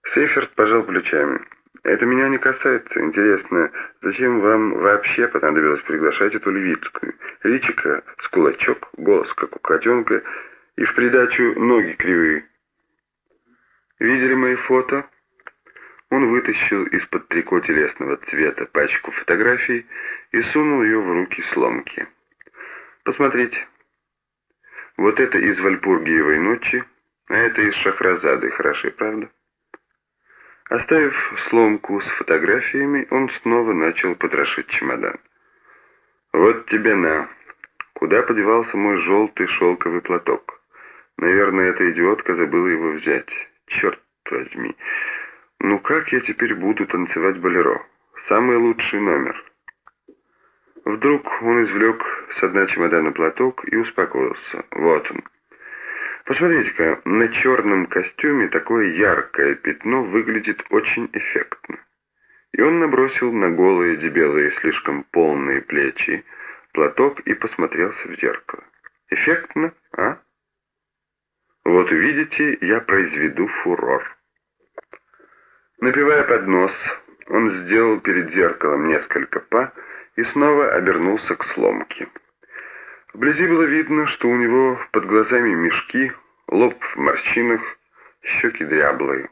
Сейферт пожал плечами. «Это меня не касается. Интересно, зачем вам вообще понадобилось приглашать эту Левицкую? Личико с кулачок, голос как у котенка и в придачу ноги кривые. Видели мои фото?» Он вытащил из-под трико телесного цвета пачку фотографий и сунул ее в руки Сломки. «Посмотрите. Вот это из Вальпургиевой ночи, а это из Шахразады. Хороши, правда?» Оставив Сломку с фотографиями, он снова начал потрошить чемодан. «Вот тебе на. Куда подевался мой желтый шелковый платок? Наверное, эта идиотка забыла его взять. Черт возьми. Ну как я теперь буду танцевать болеро? Самый лучший номер». Вдруг он извлек с дна чемодана платок и успокоился. Вот он. Посмотрите-ка, на черном костюме такое яркое пятно выглядит очень эффектно. И он набросил на голые, дебелые, слишком полные плечи платок и посмотрелся в зеркало. Эффектно, а? Вот увидите, я произведу фурор. Напевая под нос, он сделал перед зеркалом несколько па и снова обернулся к Сломке. Вблизи было видно, что у него под глазами мешки, лоб в морщинах, щеки дряблые.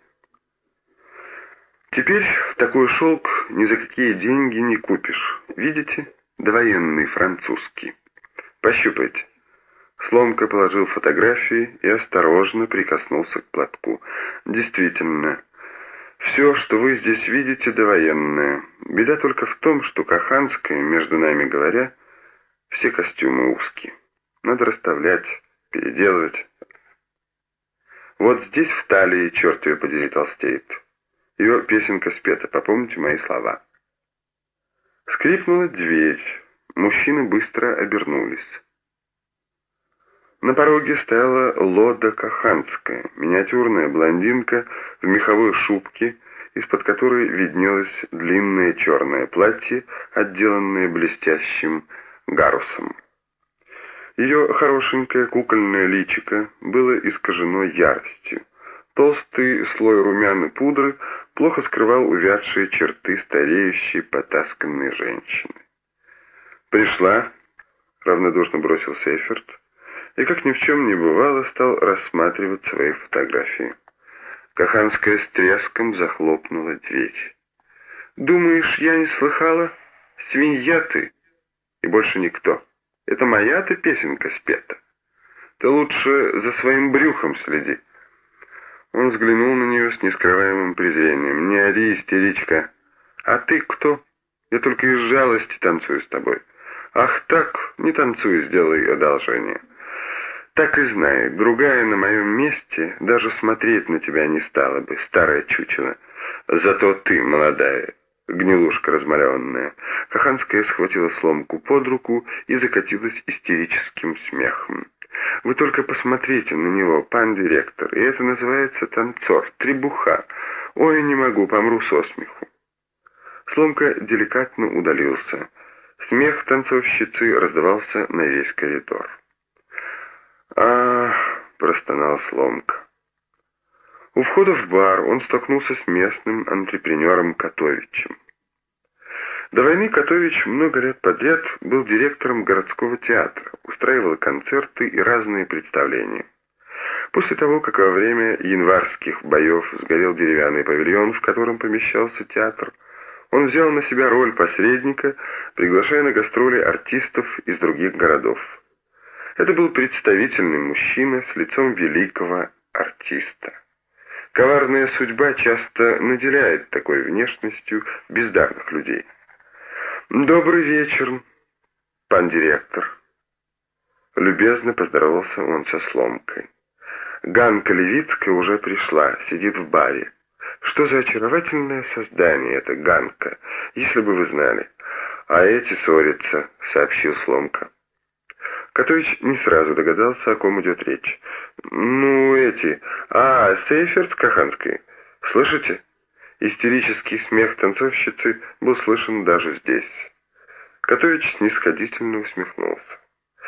Теперь такой шелк ни за какие деньги не купишь. Видите? Довоенный французский. Пощупайте. Сломка положил фотографии и осторожно прикоснулся к платку. Действительно, все, что вы здесь видите, довоенное. Беда только в том, что Каханская, между нами говоря, все костюмы узкие. Надо расставлять, переделывать. Вот здесь в талии, черт ее подери, толстеет. Ее песенка спета, попомните мои слова. Скрипнула дверь. Мужчины быстро обернулись. На пороге стояла Лода Каханская, миниатюрная блондинка в меховой шубке, из-под которой виднелось длинное черное платье, отделанное блестящим гарусом. Ее хорошенькое кукольное личико было искажено яростью. Толстый слой румян и пудры плохо скрывал увядшие черты стареющей, потасканной женщины. «Пришла», — равнодушно бросил Сейферт, и, как ни в чем не бывало, стал рассматривать свои фотографии. Каханская с треском захлопнула дверь. «Думаешь, я не слыхала? Свинья ты! И больше никто. Это моя-то песенка спета. Ты лучше за своим брюхом следи». Он взглянул на нее с нескрываемым презрением. «Не ори, истеричка. А ты кто? Я только из жалости танцую с тобой. Ах так, не танцуй, сделай одолжение. Так и знай, другая на моем месте даже смотреть на тебя не стала бы, старая чучела. Зато ты, молодая, гнилушка размалеванная». Каханская схватила Сломку под руку и закатилась истерическим смехом. «Вы только посмотрите на него, пан директор, и это называется танцор, требуха. Ой, не могу, помру со смеху». Сломка деликатно удалился. Смех танцовщицы раздавался на весь коридор. «Ах!» — простонал Сломка. У входа в бар он столкнулся с местным антрепренером Котовичем. До войны Котович много лет подряд был директором городского театра, устраивал концерты и разные представления. После того, как во время январских боев сгорел деревянный павильон, в котором помещался театр, он взял на себя роль посредника, приглашая на гастроли артистов из других городов. Это был представительный мужчина с лицом великого артиста. Коварная судьба часто наделяет такой внешностью бездарных людей. «Добрый вечер, пан директор». Любезно поздоровался он со Сломкой. «Ганка Левицкая уже пришла, сидит в баре. Что за очаровательное создание это Ганка, если бы вы знали. А эти ссорятся», — сообщил Сломка. Котович не сразу догадался, о ком идет речь. «Ну, эти... Сейферт с Каханской. Слышите?» Истерический смех танцовщицы был слышен даже здесь. Котович снисходительно усмехнулся.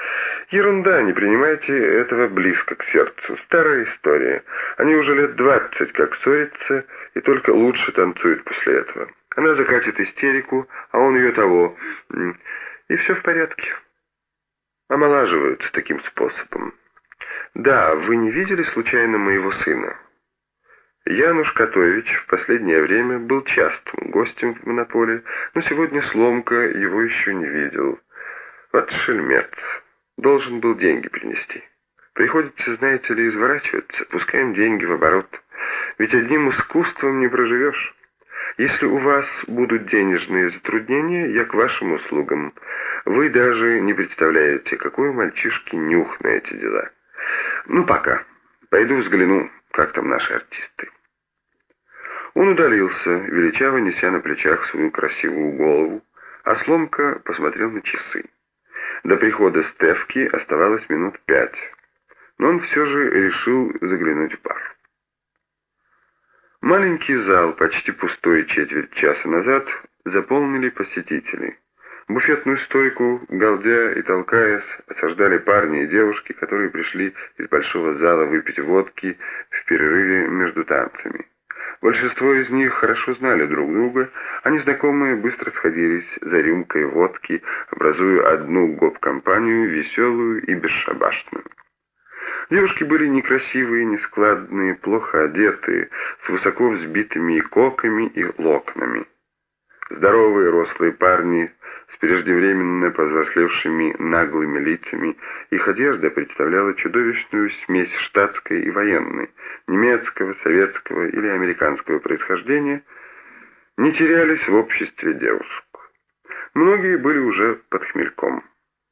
Ерунда, не принимайте этого близко к сердцу. Старая история. Они уже лет 20 как ссорятся, и только лучше танцуют после этого. Она закатит истерику, а он ее того. И все в порядке. Омолаживаются таким способом. Да, вы не видели случайно моего сына? Януш Котович в последнее время был частым гостем в монополе, но сегодня Сломка его еще не видел. Вот шельмец. Должен был деньги принести. Приходится, знаете ли, изворачиваться. Пускаем деньги в оборот. Ведь одним искусством не проживешь. Если у вас будут денежные затруднения, я к вашим услугам. Вы даже не представляете, какой у мальчишки нюх на эти дела. Ну, пока. Пойду взгляну, как там наши артисты. Он удалился, величаво неся на плечах свою красивую голову, а Сломка посмотрел на часы. До прихода Стефки оставалось минут 5, но он все же решил заглянуть в бар. Маленький зал, почти пустой четверть часа назад, заполнили посетители. Буфетную стойку, галдя и толкаясь, осаждали парни и девушки, которые пришли из большого зала выпить водки в перерыве между танцами. Большинство из них хорошо знали друг друга, а незнакомые быстро сходились за рюмкой водки, образуя одну гоп-компанию, веселую и бесшабашную. Девушки были некрасивые, нескладные, плохо одетые, с высоко взбитыми коками и локонами. Здоровые рослые парни с преждевременно повзрослевшими наглыми лицами, их одежда представляла чудовищную смесь штатской и военной, немецкого, советского или американского происхождения, не терялись в обществе девушек. Многие были уже под хмельком.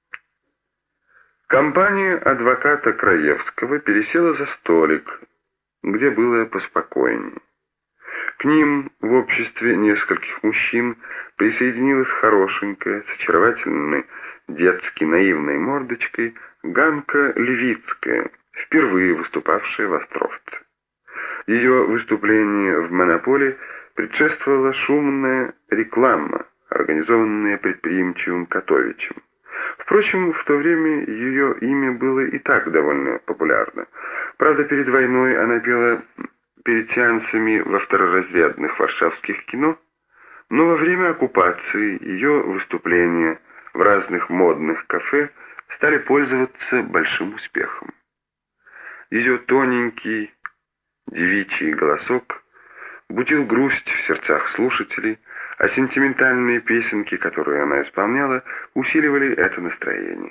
Компания адвоката Краевского пересела за столик, где было поспокойнее. К ним в обществе нескольких мужчин присоединилась хорошенькая, с очаровательной детски наивной мордочкой Ганка Левицкая, впервые выступавшая в Островце. Ее выступление в монополе предшествовала шумная реклама, организованная предприимчивым Котовичем. Впрочем, в то время ее имя было и так довольно популярно. Правда, перед войной она пела перед сеансами во второразрядных варшавских кино, но во время оккупации ее выступления в разных модных кафе стали пользоваться большим успехом. Ее тоненький девичий голосок будил грусть в сердцах слушателей, а сентиментальные песенки, которые она исполняла, усиливали это настроение.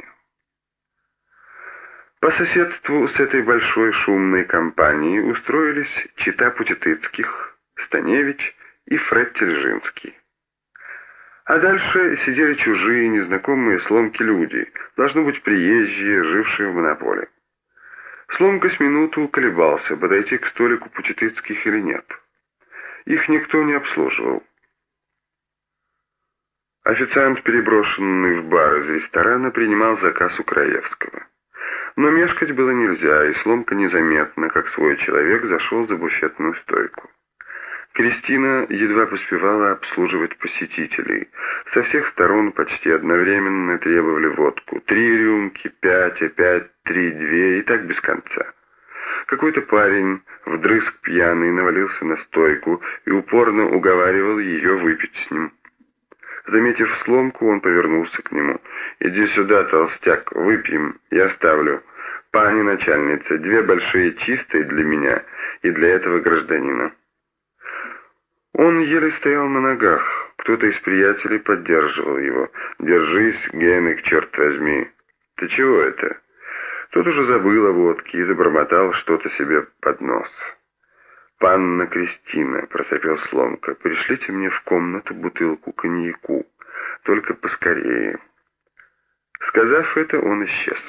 По соседству с этой большой шумной компанией устроились чета Путетыцких, Станевич и Фред Тельжинский. А дальше сидели чужие, незнакомые Сломки люди, должно быть приезжие, жившие в монополе. Сломка с минуту колебался, подойти к столику Путетыцких или нет. Их никто не обслуживал. Официант, переброшенный в бар из ресторана, принимал заказ у Краевского. Но мешкать было нельзя, и Сломка незаметно, как свой человек, зашел за буфетную стойку. Кристина едва поспевала обслуживать посетителей. Со всех сторон почти одновременно требовали водку. 3 рюмки, 5, опять 3, 2 и так без конца. Какой-то парень, вдрызг пьяный, навалился на стойку и упорно уговаривал ее выпить с ним. Заметив Сломку, он повернулся к нему. «Иди сюда, толстяк, выпьем, я ставлю. Пани начальница, 2 большие чистые для меня и для этого гражданина». Он еле стоял на ногах. Кто-то из приятелей поддерживал его. «Держись, Генек, черт возьми». «Ты чего это?» Тот уже забыл о водке и забормотал что-то себе под нос. «Панна Кристина», — просопел Сломка, — «пришлите мне в комнату бутылку коньяку, только поскорее». Сказав это, он исчез.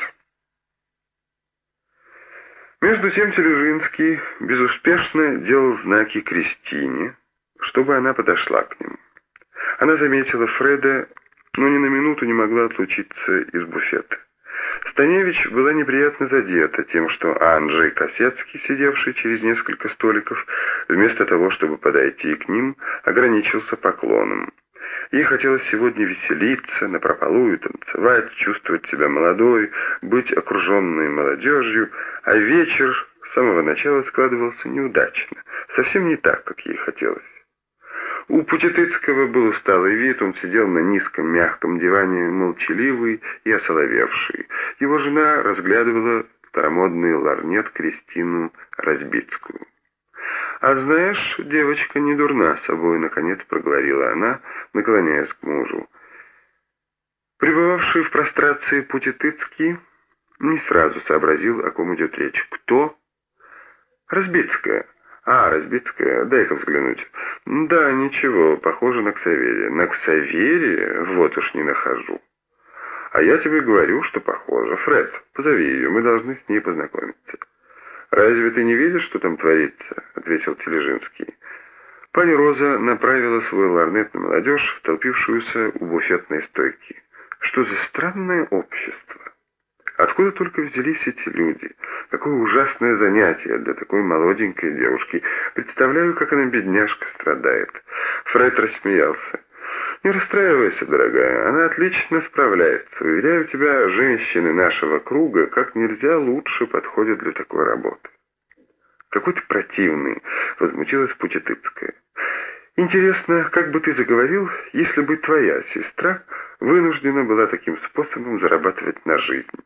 Между тем Тележинский безуспешно делал знаки Кристине, чтобы она подошла к нему. Она заметила Фреда, но ни на минуту не могла отлучиться из буфета. Станевич была неприятно задета тем, что Анджей Косецкий, сидевший через несколько столиков, вместо того, чтобы подойти к ним, ограничился поклоном. Ей хотелось сегодня веселиться, напропалую танцевать, чувствовать себя молодой, быть окруженной молодежью, а вечер с самого начала складывался неудачно, совсем не так, как ей хотелось. У Путетыцкого был усталый вид, он сидел на низком мягком диване, молчаливый и осоловевший. Его жена разглядывала старомодный ларнет Кристину Разбицкую. «А знаешь, девочка не дурна собой», — наконец проговорила она, наклоняясь к мужу. Пребывавший в прострации Путетыцкий не сразу сообразил, о ком идет речь. «Кто?» «Разбицкая». «А, Разбицкая, дай-ка взглянуть». «Да, ничего, похоже на Ксаверия». «На Ксаверия? Вот уж не нахожу». «А я тебе говорю, что похоже. Фред, позови ее, мы должны с ней познакомиться». «Разве ты не видишь, что там творится?» — ответил Тележинский. Пани Роза направила свой ларнет на молодежь, толпившуюся у буфетной стойки. Что за странное общество? Откуда только взялись эти люди? Какое ужасное занятие для такой молоденькой девушки. Представляю, как она, бедняжка, страдает. Фред рассмеялся. «Не расстраивайся, дорогая, она отлично справляется. Уверяю тебя, женщины нашего круга как нельзя лучше подходят для такой работы». «Какой ты противный», — возмутилась Путетыцкая. «Интересно, как бы ты заговорил, если бы твоя сестра вынуждена была таким способом зарабатывать на жизнь?»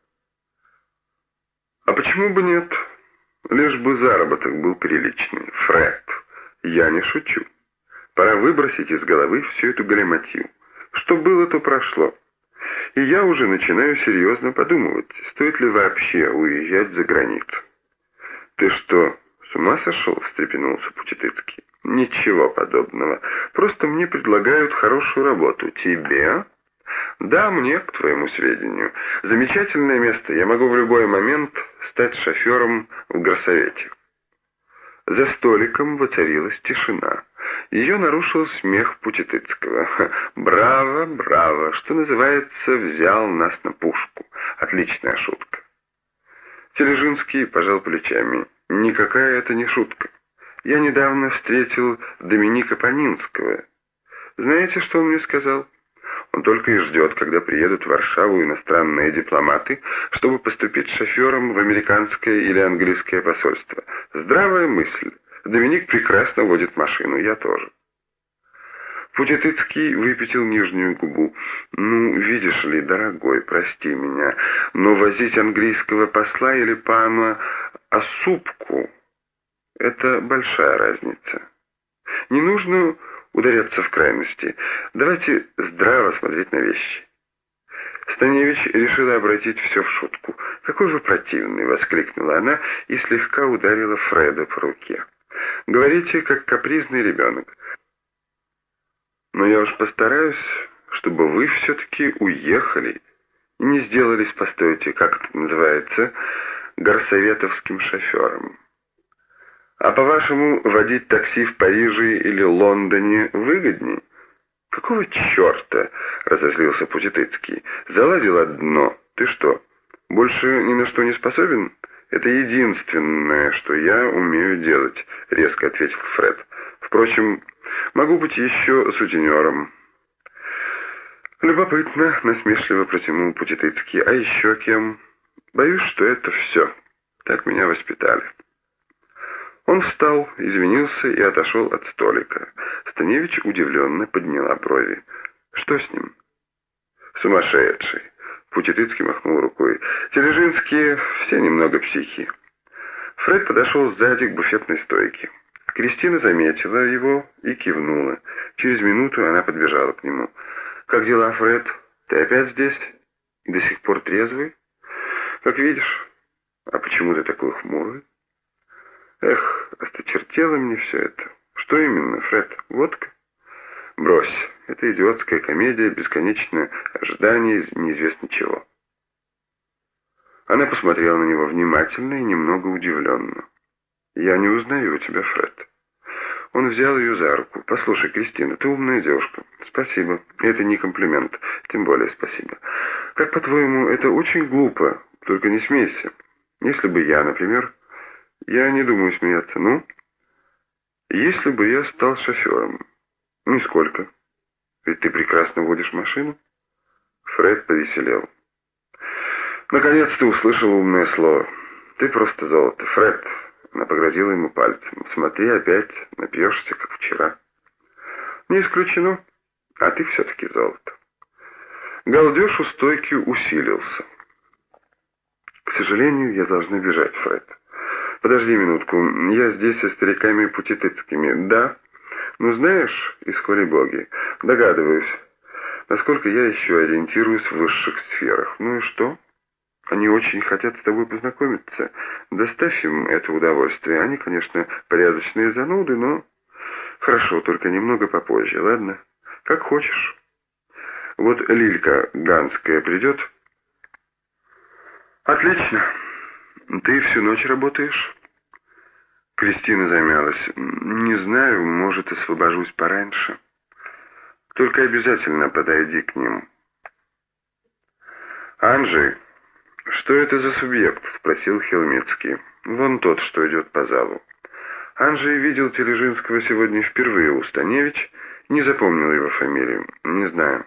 «А почему бы нет? Лишь бы заработок был приличный. Фред, я не шучу. Пора выбросить из головы всю эту галиматью. Что было, то прошло. И я уже начинаю серьезно подумывать, стоит ли вообще уезжать за границу». «Ты что, с ума сошел?» — встрепенулся Путетыцкий. «Ничего подобного. Просто мне предлагают хорошую работу. Тебе?» «Да, мне, к твоему сведению. Замечательное место. Я могу в любой момент стать шофером в горсовете». За столиком воцарилась тишина. Ее нарушил смех Путетыцкого. «Браво, браво! Что называется, взял нас на пушку. Отличная шутка». Тележинский пожал плечами. «Никакая это не шутка. Я недавно встретил Доминика Панинского. Знаете, что он мне сказал? Он только и ждет, когда приедут в Варшаву иностранные дипломаты, чтобы поступить шофером в американское или английское посольство. Здравая мысль. Доминик прекрасно водит машину, я тоже». Путетыцкий выпятил нижнюю губу. «Ну, видишь ли, дорогой, прости меня, но возить английского посла или пана Осупку — это большая разница. Не нужно ударяться в крайности. Давайте здраво смотреть на вещи». Станевич решила обратить все в шутку. «Какой вы противный!» — воскликнула она и слегка ударила Фреда по руке. «Говорите, как капризный ребенок. Но я уж постараюсь, чтобы вы все-таки уехали и не сделались, постойте, как это называется, горсоветовским шофером. А по-вашему, водить такси в Париже или Лондоне выгоднее?» «Какого черта?» — разозлился Путетыцкий. «Заладил одно. Ты что, больше ни на что не способен?» «Это единственное, что я умею делать», — резко ответил Фред. «Впрочем, могу быть еще сутенером». «Любопытно», — насмешливо протянул Путетыцкий. «А еще кем?» «Боюсь, что это все. Так меня воспитали». Он встал, извинился и отошел от столика. Станевич удивленно подняла брови. «Что с ним?» «Сумасшедший». Путетыцкий махнул рукой. «Тележинские все немного психи». Фред подошел сзади к буфетной стойке. Кристина заметила его и кивнула. Через минуту она подбежала к нему. «Как дела, Фред? Ты опять здесь? И до сих пор трезвый?» «Как видишь. А почему ты такой хмурый?» «Эх, осточертело мне все это. Что именно, Фред? Водка?» «Брось, это идиотская комедия, бесконечное ожидание неизвестно чего». Она посмотрела на него внимательно и немного удивленно. «Я не узнаю тебя, Фред». Он взял ее за руку. «Послушай, Кристина, ты умная девушка». «Спасибо. Это не комплимент. Тем более спасибо. Как, по-твоему, это очень глупо. Только не смейся. Если бы я, например...» «Я не думаю смеяться. Ну? Если бы я стал шофером...» «Нисколько». Ведь ты прекрасно водишь машину. Фред повеселел. Наконец-то услышал умное слово. Ты просто золото, Фред. Она погрозила ему пальцем. Смотри, опять напьешься, как вчера. Не исключено. А ты все-таки золото. Галдеж у стойки усилился. К сожалению, я должна бежать, Фред. Подожди минутку. Я здесь со стариками Путитыцкими. Да. Ну, знаешь, исколи боги, догадываюсь, насколько я еще ориентируюсь в высших сферах. Ну и что? Они очень хотят с тобой познакомиться. Доставь им это удовольствие. Они, конечно, порядочные зануды, но... Хорошо, только немного попозже, ладно? Как хочешь. Вот Лилька Ганская придет? Отлично. Ты всю ночь работаешь? Кристина замялась. Не знаю, может, освобожусь пораньше. Только обязательно подойди к ним. Анжей, что это за субъект? Спросил Хелмицкий. Вон тот, что идет по залу. Анжей видел Тележинского сегодня впервые у Станевич, не запомнил его фамилию. Не знаю.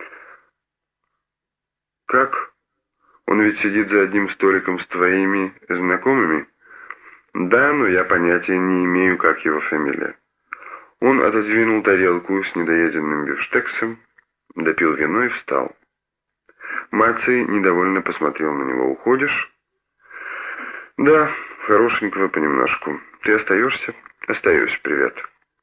Как? Он ведь сидит за одним столиком с твоими знакомыми? Да, но я понятия не имею, как его фамилия. Он отодвинул тарелку с недоеденным бифштексом, допил вино и встал. Маций недовольно посмотрел на него. Уходишь? Да, хорошенького понемножку. Ты остаешься? Остаюсь, привет.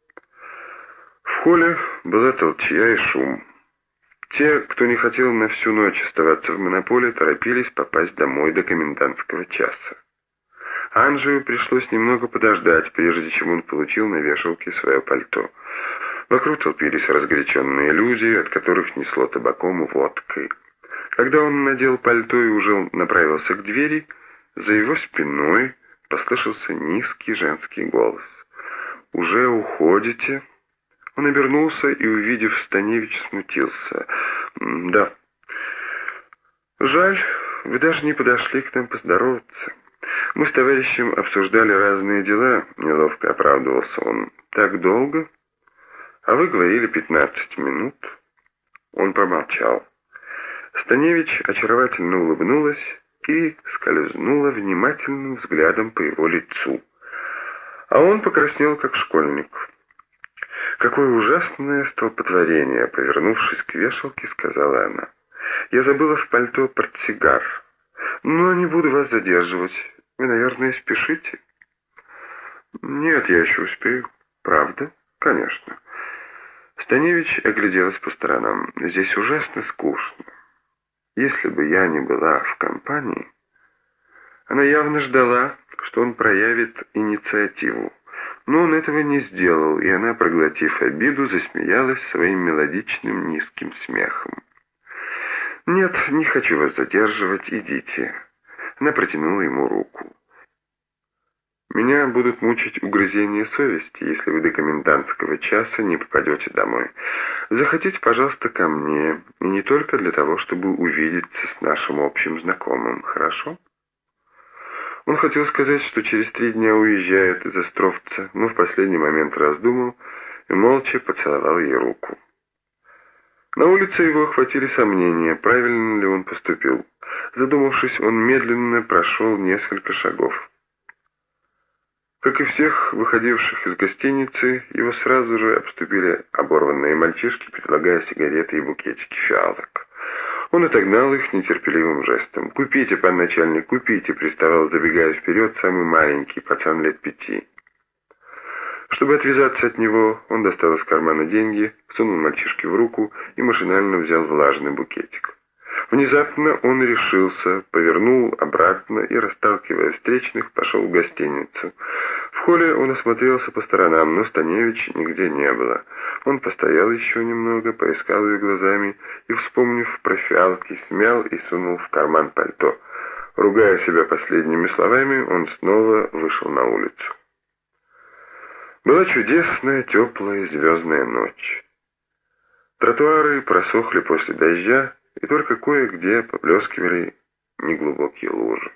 В холле была толчья и шум. Те, кто не хотел на всю ночь оставаться в монополе, торопились попасть домой до комендантского часа. Анжею пришлось немного подождать, прежде чем он получил на вешалке свое пальто. Вокруг толпились разгоряченные люди, от которых несло табаком и водкой. Когда он надел пальто и уже направился к двери, за его спиной послышался низкий женский голос. «Уже уходите?» Он обернулся и, увидев Станевич, смутился. «Да. Жаль, вы даже не подошли к нам поздороваться. Мы с товарищем обсуждали разные дела», — неловко оправдывался он. «Так долго? А вы говорили 15 минут». Он помолчал. Станевич очаровательно улыбнулась и скользнула внимательным взглядом по его лицу. А он покраснел, как школьник. «Какое ужасное столпотворение!» — повернувшись к вешалке, сказала она. «Я забыла в пальто портсигар. Но не буду вас задерживать. Вы, наверное, спешите?» «Нет, я еще успею. Правда? Конечно». Станевич огляделась по сторонам. «Здесь ужасно скучно. Если бы я не была в компании...» Она явно ждала, что он проявит инициативу. Но он этого не сделал, и она, проглотив обиду, засмеялась своим мелодичным низким смехом. «Нет, не хочу вас задерживать, идите». Она протянула ему руку. «Меня будут мучить угрызения совести, если вы до комендантского часа не попадете домой. Заходите, пожалуйста, ко мне, и не только для того, чтобы увидеться с нашим общим знакомым, хорошо?» Он хотел сказать, что через 3 дня уезжает из Островца, но в последний момент раздумал и молча поцеловал ей руку. На улице его охватили сомнения, правильно ли он поступил. Задумавшись, он медленно прошел несколько шагов. Как и всех выходивших из гостиницы, его сразу же обступили оборванные мальчишки, предлагая сигареты и букетики фиалок. Он отогнал их нетерпеливым жестом. «Купите, пан начальник, купите!» — приставал, забегая вперед, самый маленький, пацан лет 5. Чтобы отвязаться от него, он достал из кармана деньги, сунул мальчишке в руку и машинально взял влажный букетик. Внезапно он решился, повернул обратно и, расталкивая встречных, пошел в гостиницу. В холле он осмотрелся по сторонам, но Станевич нигде не было. Он постоял еще немного, поискал ее глазами и, вспомнив про фиалки, смял и сунул в карман пальто. Ругая себя последними словами, он снова вышел на улицу. Была чудесная, теплая, звездная ночь. Тротуары просохли после дождя, и только кое-где поблескивали неглубокие лужи.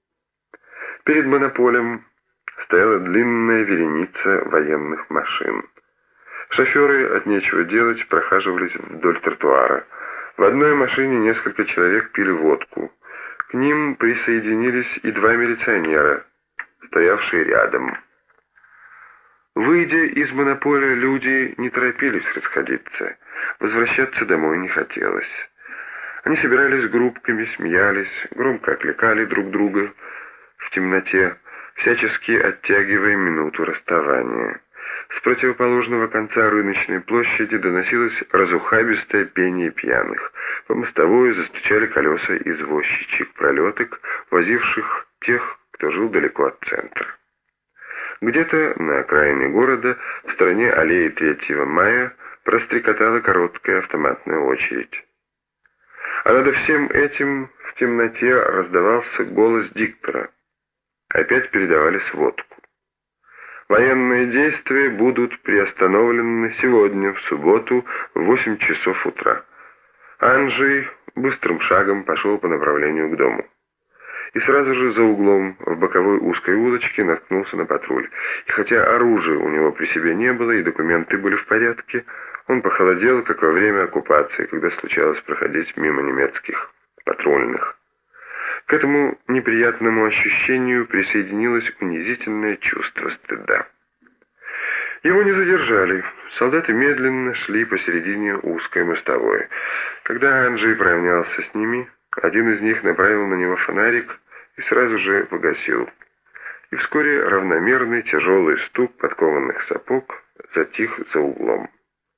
Перед монополем стояла длинная вереница военных машин. Шоферы от нечего делать прохаживались вдоль тротуара. В одной машине несколько человек пили водку. К ним присоединились и два милиционера, стоявшие рядом. Выйдя из монополя, люди не торопились расходиться. Возвращаться домой не хотелось. Они собирались группками, смеялись, громко окликали друг друга в темноте, всячески оттягивая минуту расставания. С противоположного конца рыночной площади доносилось разухабистое пение пьяных. По мостовой застучали колеса извозчичьих пролеток, возивших тех, кто жил далеко от центра. Где-то на окраине города, в стороне аллеи 3 мая, прострекотала короткая автоматная очередь. А над всем этим в темноте раздавался голос диктора. Опять передавали сводку. Военные действия будут приостановлены сегодня, в субботу, в 8 часов утра. Анджей быстрым шагом пошел по направлению к дому. И сразу же за углом в боковой узкой улочке наткнулся на патруль. И хотя оружия у него при себе не было и документы были в порядке, он похолодел, как во время оккупации, когда случалось проходить мимо немецких патрульных. К этому неприятному ощущению присоединилось унизительное чувство стыда. Его не задержали. Солдаты медленно шли посередине узкой мостовой. Когда Анджей поравнялся с ними, один из них направил на него фонарик и сразу же погасил. И вскоре равномерный тяжелый стук подкованных сапог затих за углом.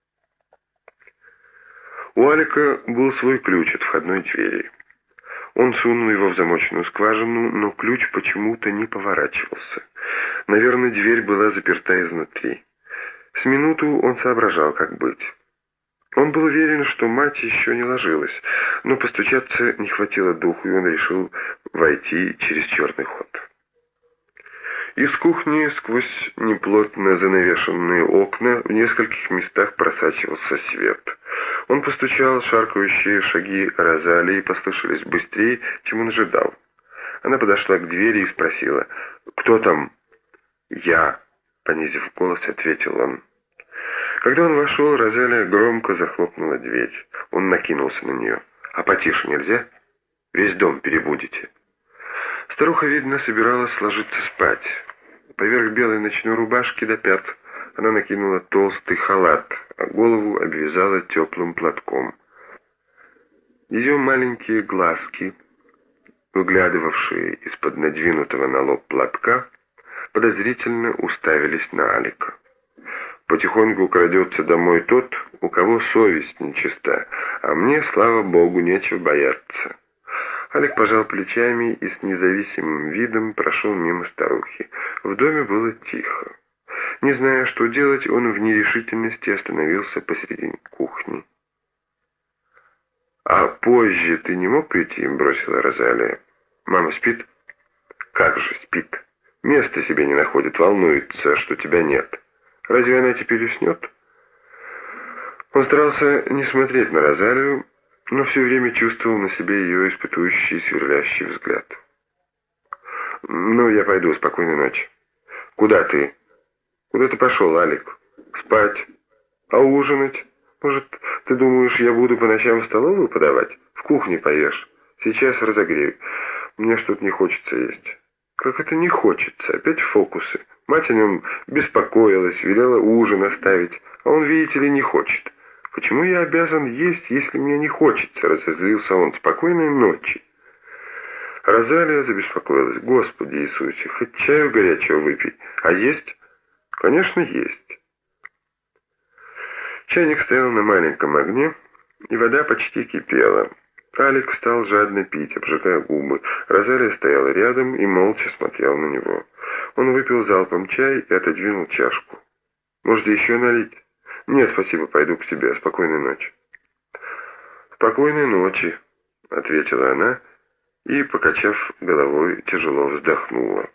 У Алика был свой ключ от входной двери. Он сунул его в замочную скважину, но ключ почему-то не поворачивался. Наверное, дверь была заперта изнутри. С минуту он соображал, как быть. Он был уверен, что мать еще не ложилась, но постучаться не хватило духу, и он решил войти через черный ход. Из кухни сквозь неплотно занавешенные окна в нескольких местах просачивался свет. Он постучал, шаркающие шаги Розалии послышались быстрее, чем он ожидал. Она подошла к двери и спросила: «Кто там?» «Я», — понизив голос, ответил он. Когда он вошел, Розалия громко захлопнула дверь. Он накинулся на нее. «А потише нельзя? Весь дом перебудете». Старуха, видно, собиралась ложиться спать. Поверх белой ночной рубашки до пят она накинула толстый халат, а голову обвязала теплым платком. Ее маленькие глазки, выглядывавшие из-под надвинутого на лоб платка, подозрительно уставились на Алика. Потихоньку крадется домой тот, у кого совесть нечиста, а мне, слава богу, нечего бояться. Алик пожал плечами и с независимым видом прошел мимо старухи. В доме было тихо. Не зная, что делать, он в нерешительности остановился посреди кухни. «А позже ты не мог прийти?» — бросила Розалия. «Мама спит?» «Как же спит? Места себе не находит, волнуется, что тебя нет. Разве она теперь уснет?» Он старался не смотреть на Розалию, но все время чувствовал на себе ее испытующий, сверлящий взгляд. «Ну, я пойду. Спокойной ночи». «Куда ты?» «Куда ты пошел, Алик?» «Спать. А ужинать? Может, ты думаешь, я буду по ночам в столовую подавать? В кухне поешь. Сейчас разогрею. Мне что-то не хочется есть». «Как это не хочется? Опять фокусы. Мать о нем беспокоилась, велела ужин оставить, а он, видите ли, не хочет. Почему я обязан есть, если мне не хочется?» — разозлился он. «Спокойной ночи». Розалия забеспокоилась. «Господи Иисусе, хоть чаю горячего выпей. А есть?» «Конечно, есть». Чайник стоял на маленьком огне, и вода почти кипела. Алик стал жадно пить, обжигая губы. Розалия стояла рядом и молча смотрела на него. Он выпил залпом чай и отодвинул чашку. «Может, еще налить?» «Нет, спасибо, пойду к себе. Спокойной ночи». «Спокойной ночи», — ответила она и, покачав головой, тяжело вздохнула.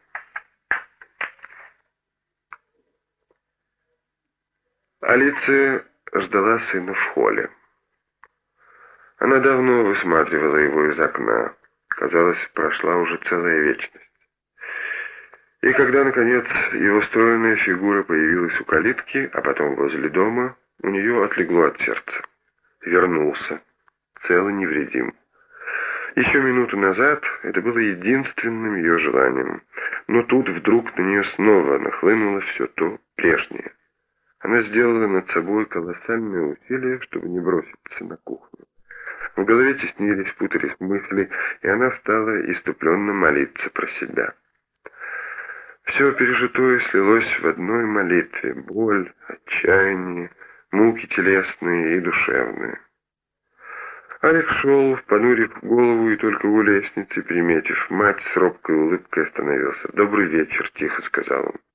Алиция ждала сына в холле. Она давно высматривала его из окна. Казалось, прошла уже целая вечность. И когда, наконец, его стройная фигура появилась у калитки, а потом возле дома, у нее отлегло от сердца. Вернулся, цел и невредим. Еще минуту назад это было единственным ее желанием, но тут вдруг на нее снова нахлынуло все то прежнее. Она сделала над собой колоссальное усилие, чтобы не броситься на кухню. В голове теснились, путались мысли, и она стала иступленно молиться про себя. Все пережитое слилось в одной молитве: боль, отчаяние, муки телесные и душевные. Алик шел, понурив голову, и только у лестницы, приметив мать, с робкой улыбкой остановился. «Добрый вечер», — тихо сказал он.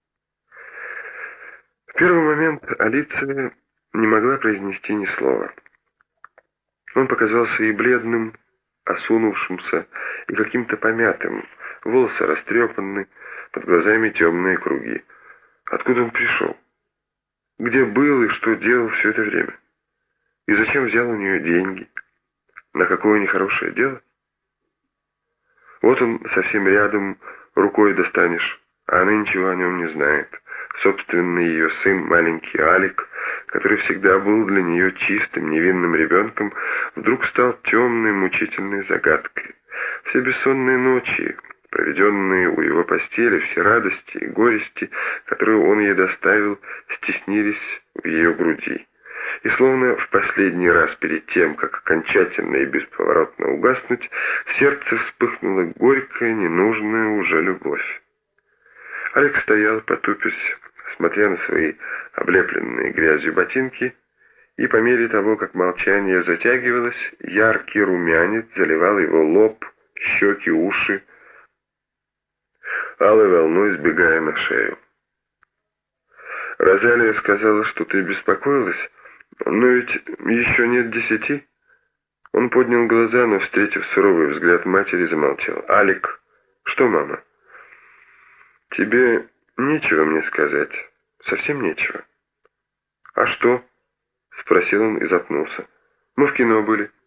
В первый момент Алиция не могла произнести ни слова. Он показался ей бледным, осунувшимся и каким-то помятым, волосы растрепаны, под глазами темные круги. Откуда он пришел? Где был и что делал все это время? И зачем взял у нее деньги? На какое нехорошее дело? Вот он совсем рядом, рукой достанешь, а она ничего о нем не знает. Собственный ее сын, маленький Алик, который всегда был для нее чистым, невинным ребенком, вдруг стал темной, мучительной загадкой. Все бессонные ночи, проведенные у его постели, все радости и горести, которые он ей доставил, стеснились в ее груди. И словно в последний раз перед тем, как окончательно и бесповоротно угаснуть, в сердце вспыхнула горькая, ненужная уже любовь. Алик стоял, потупясь, смотря на свои облепленные грязью ботинки, и по мере того, как молчание затягивалось, яркий румянец заливал его лоб, щеки, уши, алой волной сбегая на шею. «Розалия сказала, что ты беспокоилась, но ведь еще нет 10». Он поднял глаза, но, встретив суровый взгляд матери, замолчал. «Алик, что, мама?» «Тебе нечего мне сказать, совсем нечего». «А что?» — спросил он и запнулся. «Мы в кино были».